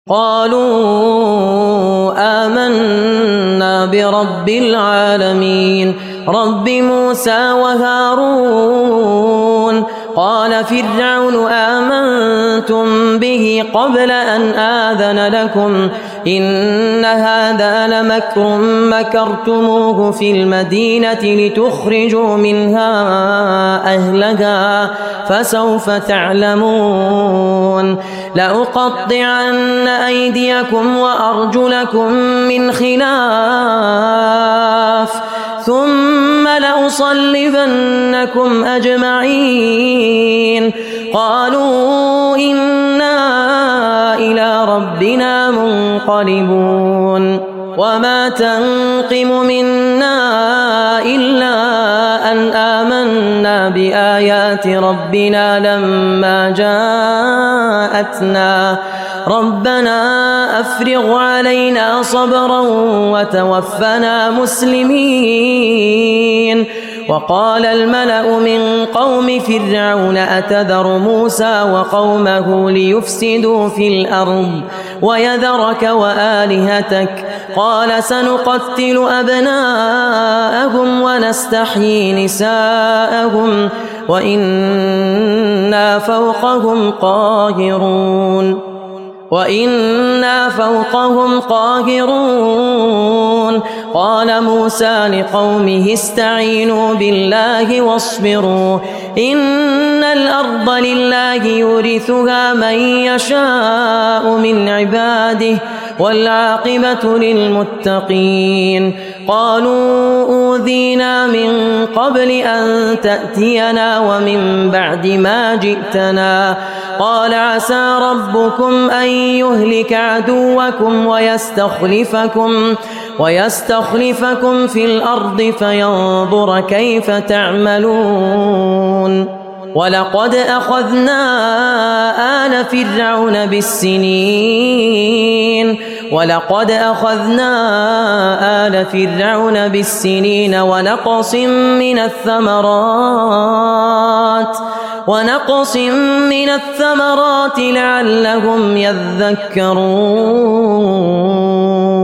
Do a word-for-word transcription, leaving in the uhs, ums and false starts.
قالوا آمنا برب العالمين رب موسى وهارون. قال فرعون آمنتم به قبل أن آذن لكم إن هذا لمكر مكرتموه في المدينة لتخرجوا منها أهلها فسوف تعلمون. لأقطعن أيديكم وأرجلكم من خلاف ثم لأصلبنكم أجمعين. قالوا إنا إلى ربنا منقلبون. وما تنقم منا إلا أن آمنا بآيات ربنا لما جاءتنا ربنا أفرغ علينا صبرا وتوفنا مسلمين. وقال الملأ من قوم فرعون أتذر موسى وقومه ليفسدوا في الأرض ويذرك وآلهتك قال سنقتل أبناءهم ونستحيي نساءهم وإنا فوقهم قاهرون وإنا فوقهم قاهرون. قال موسى لقومه استعينوا بالله واصبروا إن الأرض لله يورثها من يشاء من عباده والعاقبة للمتقين. قالوا أوذينا من قبل أن تأتينا ومن بعد ما جئتنا قال عسى ربكم أن يهلك عدوكم ويستخلفكم ويستخلفكم في الأرض فينظر كيف تعملون. ولقد أخذنا آل فرعون بالسنين ولقد أخذنا آل فرعون بالسنين ونقص من الثمرات ونقص من الثمرات لعلهم يذكرون.